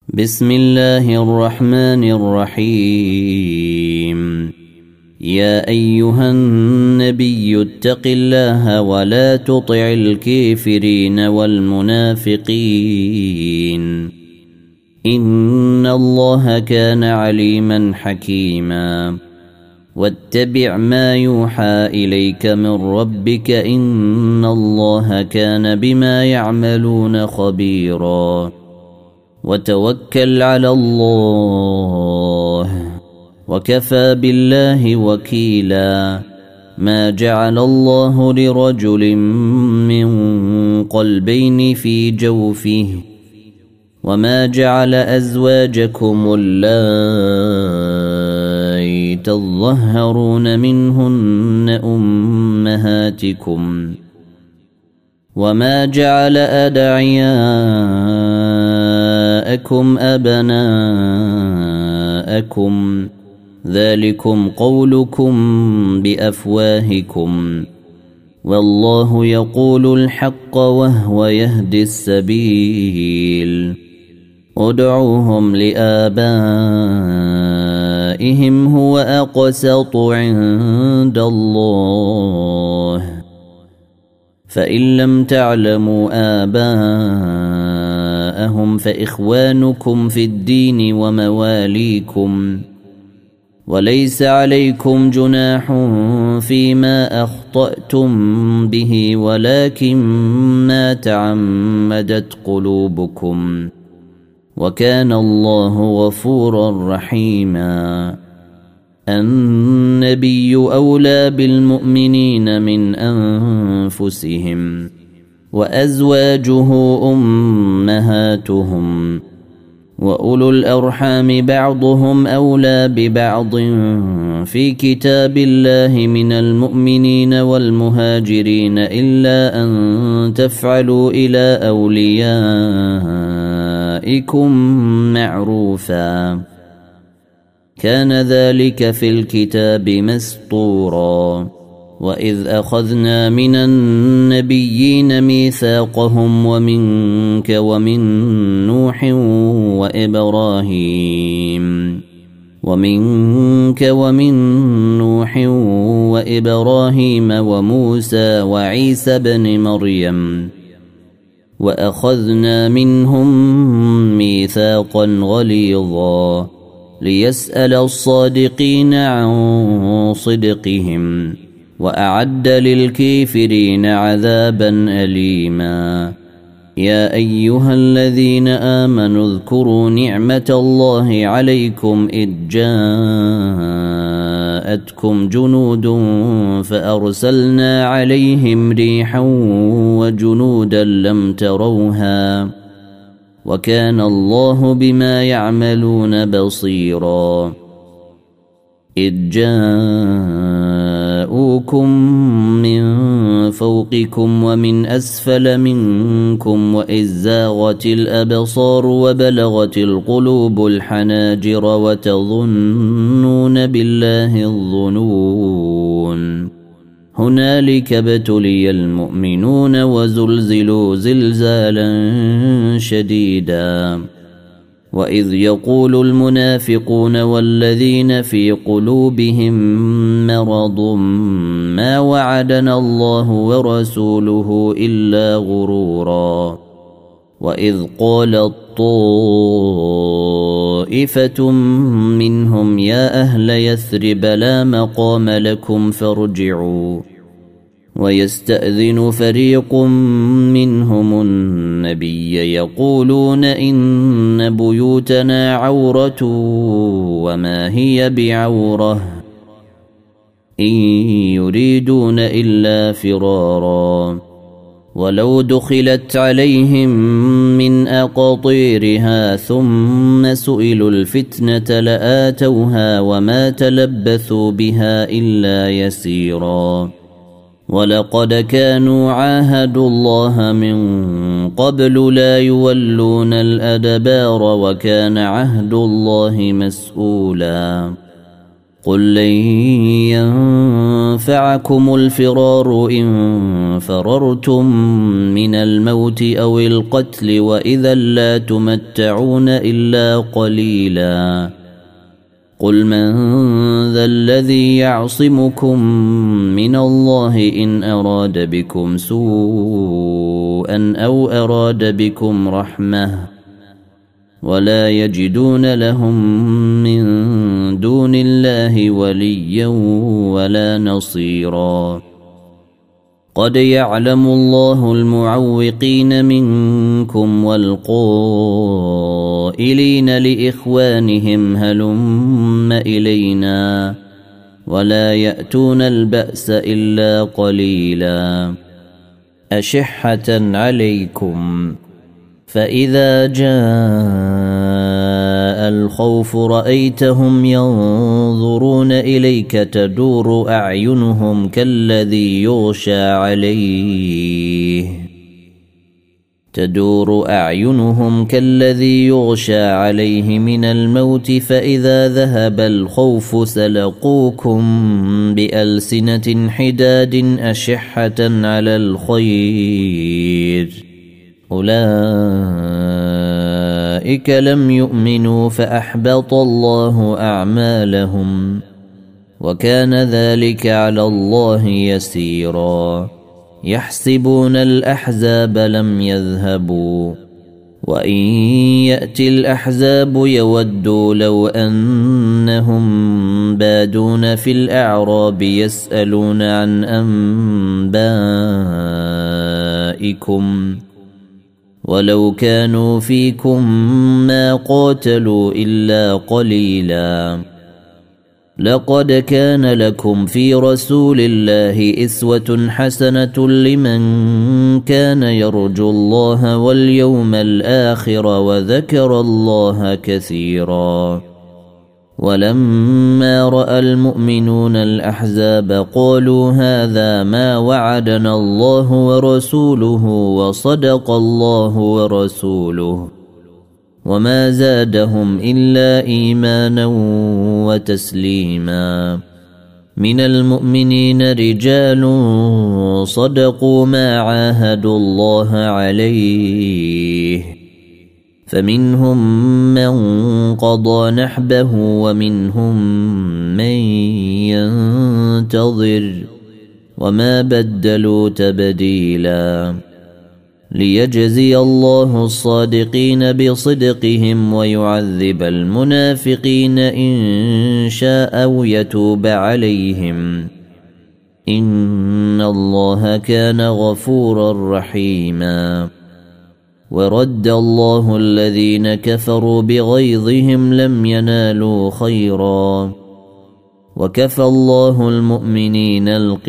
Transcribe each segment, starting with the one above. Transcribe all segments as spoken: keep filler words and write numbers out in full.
بسم الله الرحمن الرحيم. يا أيها النبي اتق الله ولا تطع الكافرين والمنافقين إن الله كان عليما حكيما. واتبع ما يوحى إليك من ربك إن الله كان بما يعملون خبيرا. وتوكل على الله وكفى بالله وكيلا. ما جعل الله لرجل من قلبين في جوفه وما جعل أزواجكم اللائي تظهرون منهن أمهاتكم وما جعل أدعياءكم أبناءكم ذلكم قولكم بأفواهكم والله يقول الحق وهو يهدي السبيل. ادعوهم لآبائهم هو أقسط عند الله فإن لم تعلموا آباءهم فإخوانكم في الدين ومواليكم وليس عليكم جناح فيما أخطأتم به ولكن ما تعمدت قلوبكم وكان الله غفورا رحيما. النبي أولى بالمؤمنين من أنفسهم وأزواجه أمهاتهم وأولو الأرحام بعضهم أولى ببعض في كتاب الله من المؤمنين والمهاجرين إلا أن تفعلوا إلى أوليائكم معروفا كان ذلك في الكتاب مسطورا. وإذ أخذنا من النبيين ميثاقهم ومنك ومن نوح وإبراهيم ومنك ومن نوح وإبراهيم وموسى وعيسى بن مريم وأخذنا منهم ميثاقا غليظا ليسأل الصادقين عن صدقهم وأعد للكافرين عذابا أليما. يا أيها الذين آمنوا اذكروا نعمة الله عليكم إذ جاءتكم جنود فأرسلنا عليهم ريحا وجنودا لم تروها وكان الله بما يعملون بصيرا. إذ جاءوكم من فوقكم ومن أسفل منكم وإذ زاغت الأبصار وبلغت القلوب الحناجر وتظنون بالله الظنون هنالك ابتلي المؤمنون وزلزلوا زلزالا شديدا. وإذ يقول المنافقون والذين في قلوبهم مرض ما وعدنا الله ورسوله إلا غرورا. وإذ قالت طائفة منهم يا أهل يثرب لا مقام لكم فارجعوا ويستأذن فريق منهم النبي يقولون إن بيوتنا عورة وما هي بعورة إن يريدون إلا فرارا ولو دخلت عليهم من أقاطيرها ثم سئلوا الفتنة لآتوها وما تلبثوا بها إلا يسيرا. ولقد كانوا عاهدوا الله من قبل لا يولون الأدبار وكان عهد الله مسؤولا. قل لن ينفعكم الفرار إن فررتم من الموت أو القتل وإذا لا تمتعون إلا قليلا قل من ذا الذي يعصمكم من الله إن أراد بكم سوءا أو أراد بكم رحمة ولا يجدون لهم من دون الله وليا ولا نصيرا قد يعلم الله المعوقين منكم والقائلين لإخوانهم هلم إلينا ولا يأتون البأس إلا قليلا أشحة عليكم فإذا جاء الخوف رأيتهم ينظرون إليك تدور أعينهم كالذي يغشى عليه تدور أعينهم كالذي يغشى عليه من الموت فإذا ذهب الخوف سلقوكم بألسنة حداد أشحة على الخير أولئك لم يؤمنوا فأحبط الله أعمالهم وكان ذلك على الله يسيرا يحسبون الأحزاب لم يذهبوا وإن يأتي الأحزاب يودوا لو أنهم بادون في الأعراب يسألون عن أنبائكم ولو كانوا فيكم ما قاتلوا إلا قليلا لقد كان لكم في رسول الله إسوة حسنة لمن كان يرجو الله واليوم الآخر وذكر الله كثيرا ولما رأى المؤمنون الأحزاب قالوا هذا ما وعدنا الله ورسوله وصدق الله ورسوله وما زادهم إلا إيمانا وتسليما من المؤمنين رجال صدقوا ما عاهدوا الله عليه فمنهم من قضى نحبه ومنهم من ينتظر وما بدلوا تبديلا ليجزي الله الصادقين بصدقهم ويعذب المنافقين إن شاء أو يتوب عليهم إن الله كان غفورا رحيما ورد الله الذين كفروا بغيظهم لم ينالوا خيرا وكفى الله المؤمنين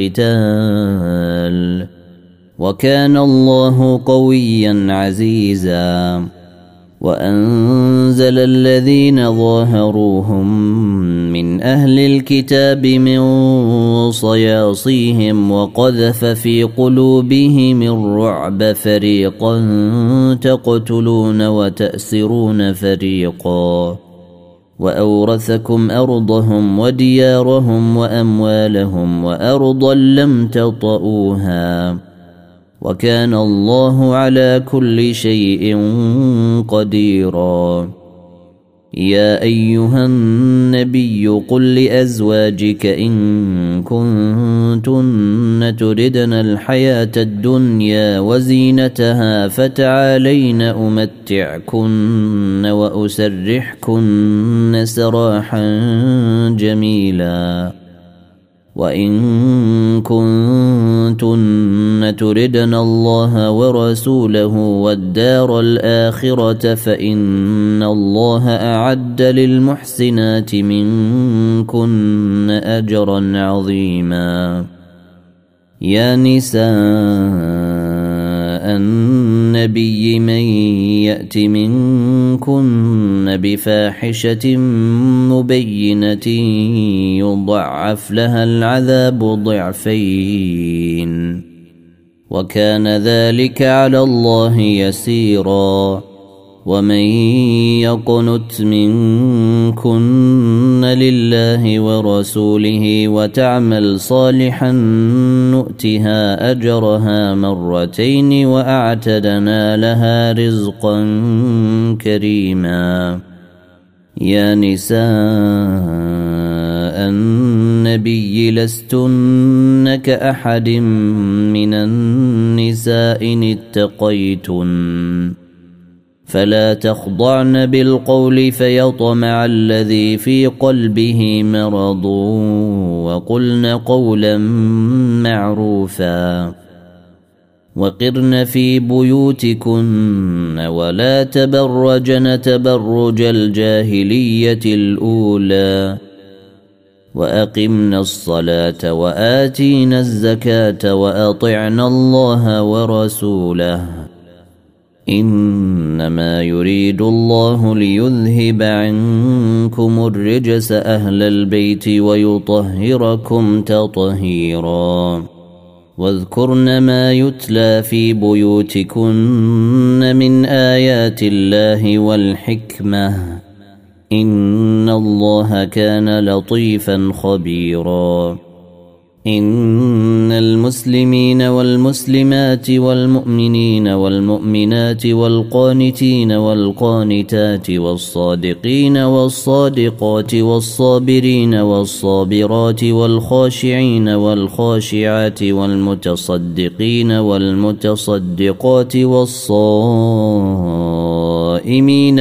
القتال وكان الله قويا عزيزا وأنزل الذين ظاهروهم من أهل الكتاب من صياصيهم وقذف في قلوبهم الرعب فريقا تقتلون وتأسرون فريقا وأورثكم أرضهم وديارهم وأموالهم وأرضا لم تطئوها وكان الله على كل شيء قديرا يا أيها النبي قل لأزواجك إن كنتن تردن الحياة الدنيا وزينتها فتعالين أمتعكن وأسرحكن سراحا جميلا وإن كنتن تردن الله ورسوله والدار الآخرة فإن الله أعد للمحسنات منكن أجرا عظيما يا نساء النبي من يأت منكن بفاحشة مبينة يضعف لها العذاب ضعفين وكان ذلك على الله يسيرا ومن يقنت منكن لله ورسوله وتعمل صالحا نؤتها أجرها مرتين وأعتدنا لها رزقا كريما. يا نساء النبي لستن كأحد من النساء إن اتقيتن فلا تخضعن بالقول فيطمع الذي في قلبه مرض وقلن قولا معروفا وقرن في بيوتكن ولا تبرجن تبرج الجاهلية الأولى وأقمنا الصلاة وآتينا الزكاة وأطعنا الله ورسوله إنما يريد الله ليذهب عنكم الرجس أهل البيت ويطهركم تطهيرا. واذكرن ما يتلى في بيوتكن من آيات الله والحكمة إن الله كان لطيفا خبيرا. إن المسلمين والمسلمات والمؤمنين والمؤمنات والقانتين والقانتات والصادقين والصادقات والصابرين والصابرات والخاشعين والخاشعات والمتصدقين والمتصدقات والصائمين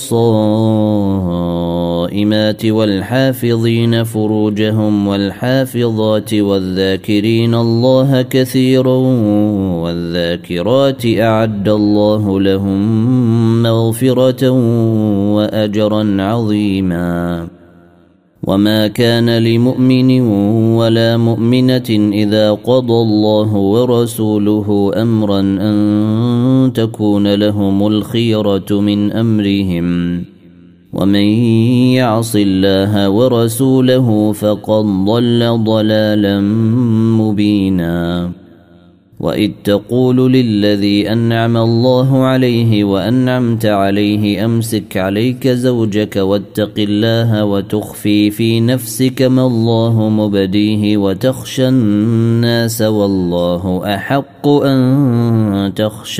والصائمات والحافظين فروجهم والحافظات والذاكرين الله كثيرا والذاكرات أعد الله لهم مغفرة وأجرا عظيما. وما كان لمؤمن ولا مؤمنة إذا قضى الله ورسوله أمرا أن تكون لهم الخيرة من أمرهم ومن يعص الله ورسوله فقد ضل ضلالا مبينا. وإذ تقول للذي أنعم الله عليه وأنعمت عليه أمسك عليك زوجك واتق الله وتخفي في نفسك ما الله مبديه وتخشى الناس والله أحق أن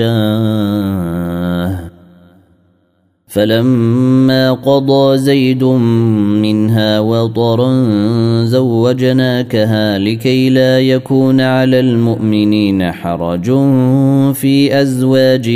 تخشاه فلما قضى زيد منها وطرا زوجناكها لكي لا يكون على المؤمنين حرج في أزواج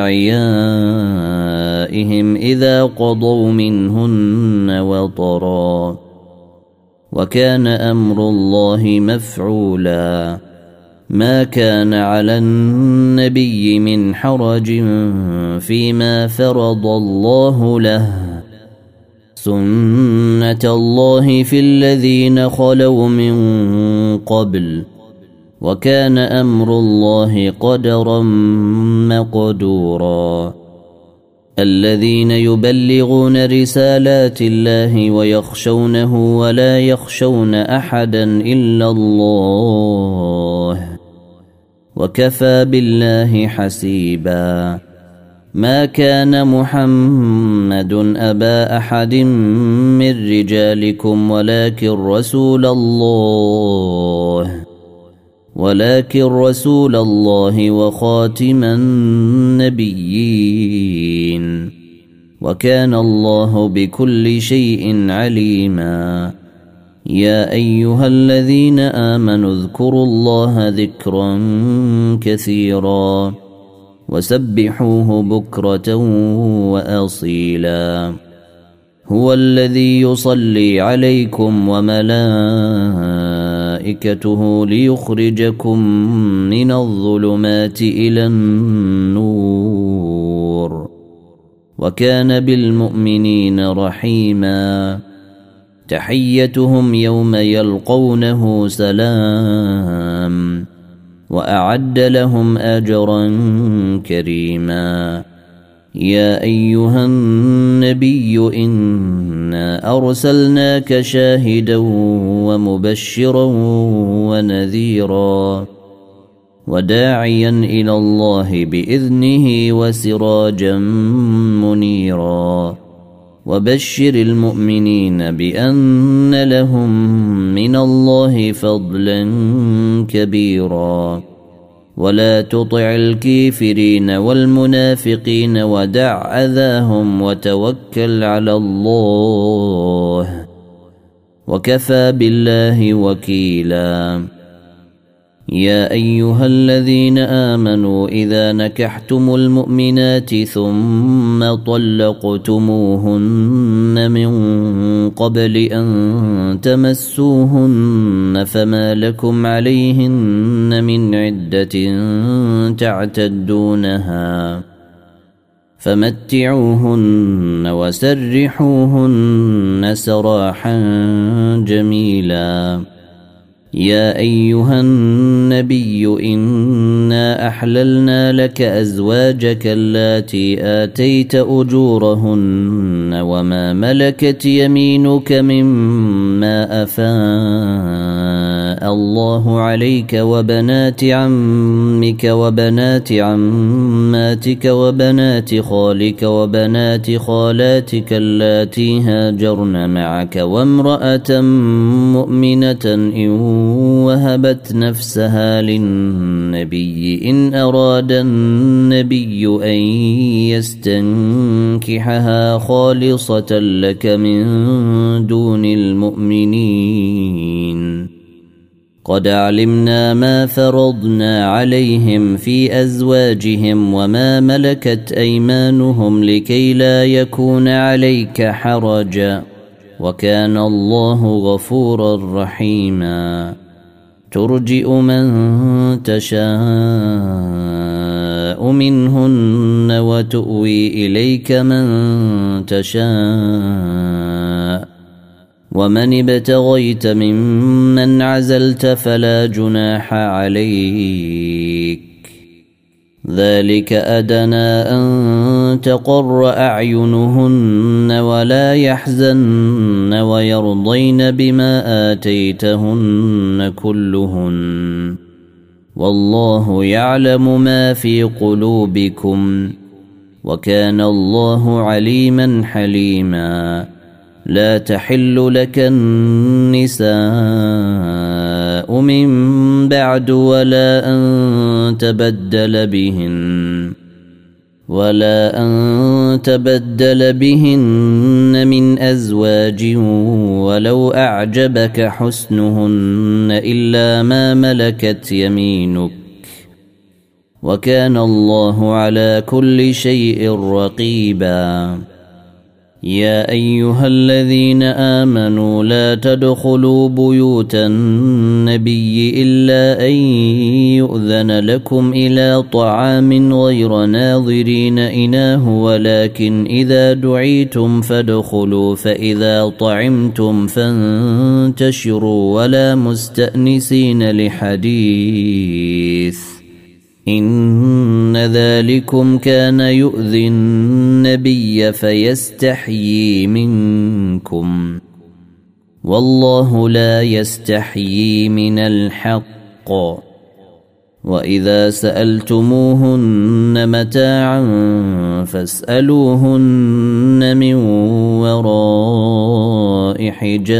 أدعيائهم إذا قضوا منهن وطرا وكان أمر الله مفعولا. ما كان على النبي من حرج فيما فرض الله له سنة الله في الذين خلوا من قبل وكان أمر الله قدرا مقدورا. الذين يبلغون رسالات الله ويخشونه ولا يخشون أحدا إلا الله وكفى بالله حسيبا. ما كان محمد أبا أحد من رجالكم ولكن رسول الله ولكن رسول الله وخاتم النبيين وكان الله بكل شيء عليما. يا أيها الذين آمنوا اذكروا الله ذكرا كثيرا وسبحوه بكرة وأصيلا. هو الذي يصلي عليكم وملائكته ليخرجكم من الظلمات إلى النور وكان بالمؤمنين رحيما. تحيتهم يوم يلقونه سلام وأعد لهم أجرا كريما. يا أيها النبي إنا أرسلناك شاهدا ومبشرا ونذيرا وداعيا إلى الله بإذنه وسراجا منيرا وبشر المؤمنين بأن لهم من الله فضلا كبيرا ولا تطع الكافرين والمنافقين ودع أذاهم وتوكل على الله وكفى بالله وكيلا يا أيها الذين آمنوا إذا نكحتم المؤمنات ثم طلقتموهن من قبل أن تمسوهن فما لكم عليهن من عدة تعتدونها فمتعوهن وسرحوهن سراحا جميلا يا أيها النبي إنا أحللنا لك أزواجك اللاتي آتيت أجورهن وما ملكت يمينك مما أفاء الله عليك وبنات عمك وبنات عماتك وبنات خالك وبنات خالاتك اللاتي هاجرن معك وامرأة مؤمنة إن وهبت نفسها للنبي إن أراد النبي أن يستنكحها خالصة لك من دون المؤمنين قد علمنا ما فرضنا عليهم في أزواجهم وما ملكت أيمانهم لكي لا يكون عليك حرج وكان الله غفورا رحيما ترجئ من تشاء منهن وتؤوي إليك من تشاء ومن ابتغيت ممن عزلت فلا جناح عليك ذلك أدنى أن تقر أعينهن ولا يحزن ويرضين بما آتيتهن كلهن والله يعلم ما في قلوبكم وكان الله عليما حليما لا تحل لك النساء من بعد ولا أن تبدل بهن ولا أن تبدل بهن من أزواج ولو أعجبك حسنهن إلا ما ملكت يمينك وكان الله على كل شيء رقيبا يا أيها الذين آمنوا لا تدخلوا بيوت النبي إلا أن يؤذن لكم إلى طعام غير ناظرين إناه ولكن إذا دعيتم فادخلوا فإذا طعمتم فانتشروا ولا مستأنسين لحديث إن ذلكم كان يؤذي النبي فيستحيي منكم والله لا يستحيي من الحق وإذا سألتموهن متاعا فاسألوهن من وراء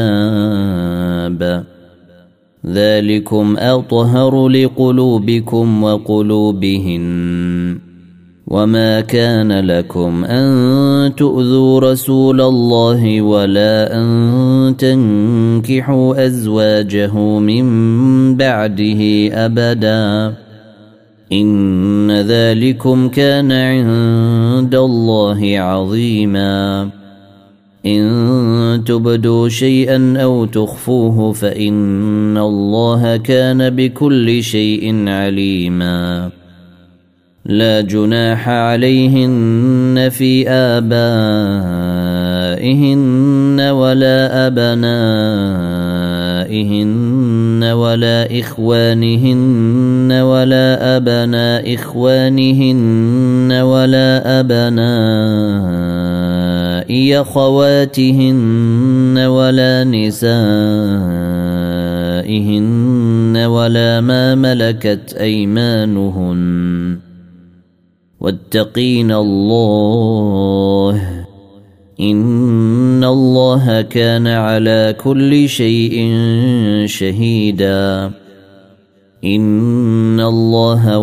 حجاب ذلكم أطهر لقلوبكم وقلوبهن وما كان لكم أن تؤذوا رسول الله ولا أن تنكحوا أزواجه من بعده أبدا إن ذلكم كان عند الله عظيما إن تبدوا شيئا أو تخفوه فإن الله كان بكل شيء عليما لا جناح عليهن في آبائهن ولا أبنائهن ولا إخوانهن ولا أبناء إخوانهن ولا أبناء أخواتهن ولا نسائهن نسائهن ولا ما ملكت أيمانهن واتقين الله إن الله كان على كل شيء شهيدا إن الله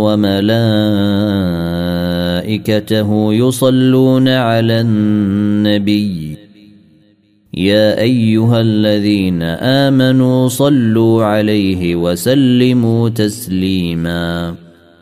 وملائكته يصلون على النبي يا أيها الذين آمنوا صلوا عليه وسلموا تسليما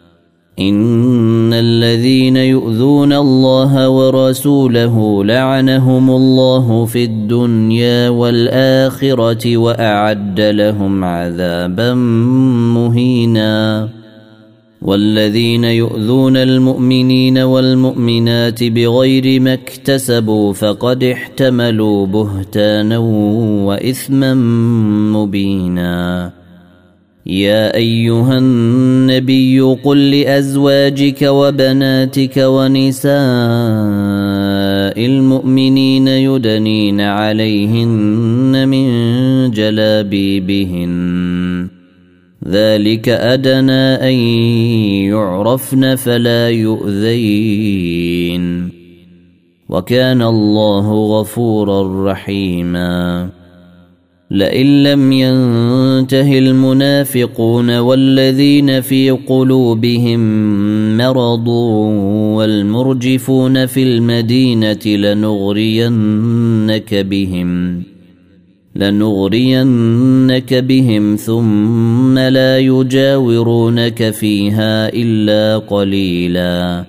إن الذين يؤذون الله ورسوله لعنهم الله في الدنيا والآخرة وأعد لهم عذابا مهينا والذين يؤذون المؤمنين والمؤمنات بغير ما اكتسبوا فقد احتملوا بهتانا وإثما مبينا يا أيها النبي قل لأزواجك وبناتك ونساء المؤمنين يدنين عليهن من جلابيبهن ذلك أدنى أن يعرفن فلا يؤذين وكان الله غفورا رحيما لئن لم ينته المنافقون والذين في قلوبهم مرض والمرجفون في المدينة لنغرينك بهم لنغرينك بهم ثم لا يجاورونك فيها إلا قليلا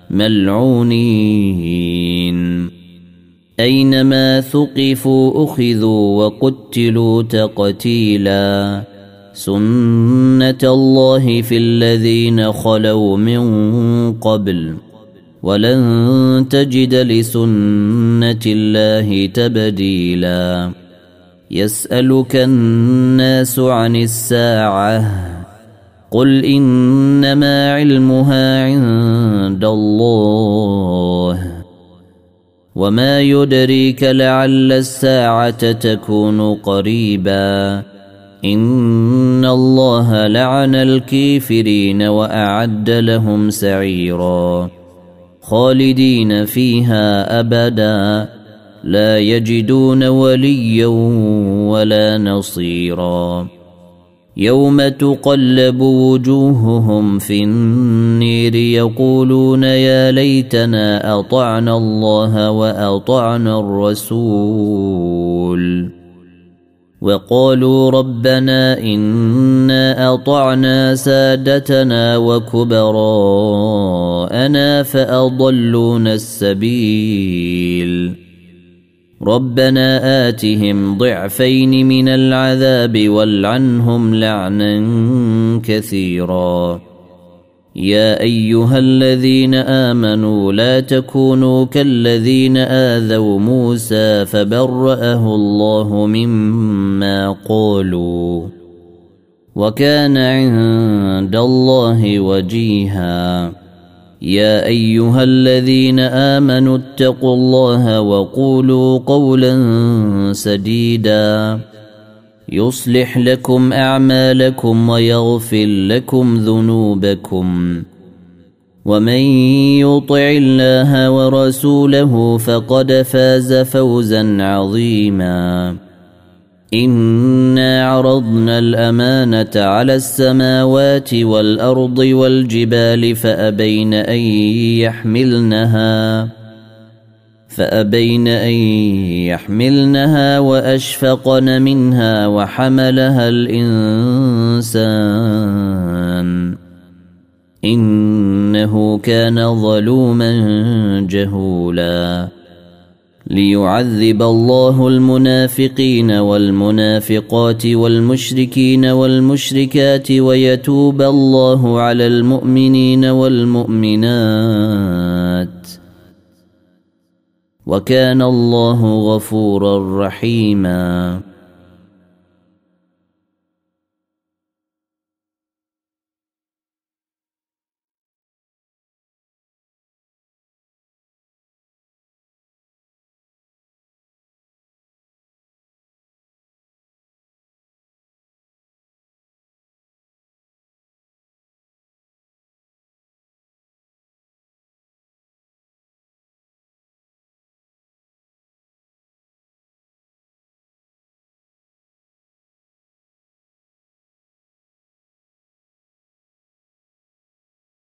ملعونين أينما ثقفوا أخذوا وقتلوا تقتيلا سنة الله في الذين خلوا من قبل ولن تجد لسنة الله تبديلا يسألك الناس عن الساعة قل إنما علمها عند الله وما يدريك لعل الساعة تكون قريبا إن الله لعن الكافرين وأعد لهم سعيرا خالدين فيها أبدا لا يجدون وليا ولا نصيرا يوم تقلب وجوههم في النير يقولون يا ليتنا أطعنا الله وأطعنا الرسول وقالوا ربنا إنا أطعنا سادتنا وكبراءنا فأضلونا السبيل ربنا آتهم ضعفين من العذاب والعنهم لعنا كثيرا يا أيها الذين آمنوا لا تكونوا كالذين آذوا موسى فبرأه الله مما قالوا وكان عند الله وجيها يا أيها الذين آمنوا اتقوا الله وقولوا قولا سديدا يصلح لكم أعمالكم ويغفر لكم ذنوبكم ومن يطع الله ورسوله فقد فاز فوزا عظيما إنا عرضنا الأمانة على السماوات والأرض والجبال فأبين أن يحملنها فأبين أن يحملنها وأشفقن منها وحملها الإنسان إنه كان ظلوما جهولا ليعذب الله المنافقين والمنافقات والمشركين والمشركات ويتوب الله على المؤمنين والمؤمنات وكان الله غفورا رحيما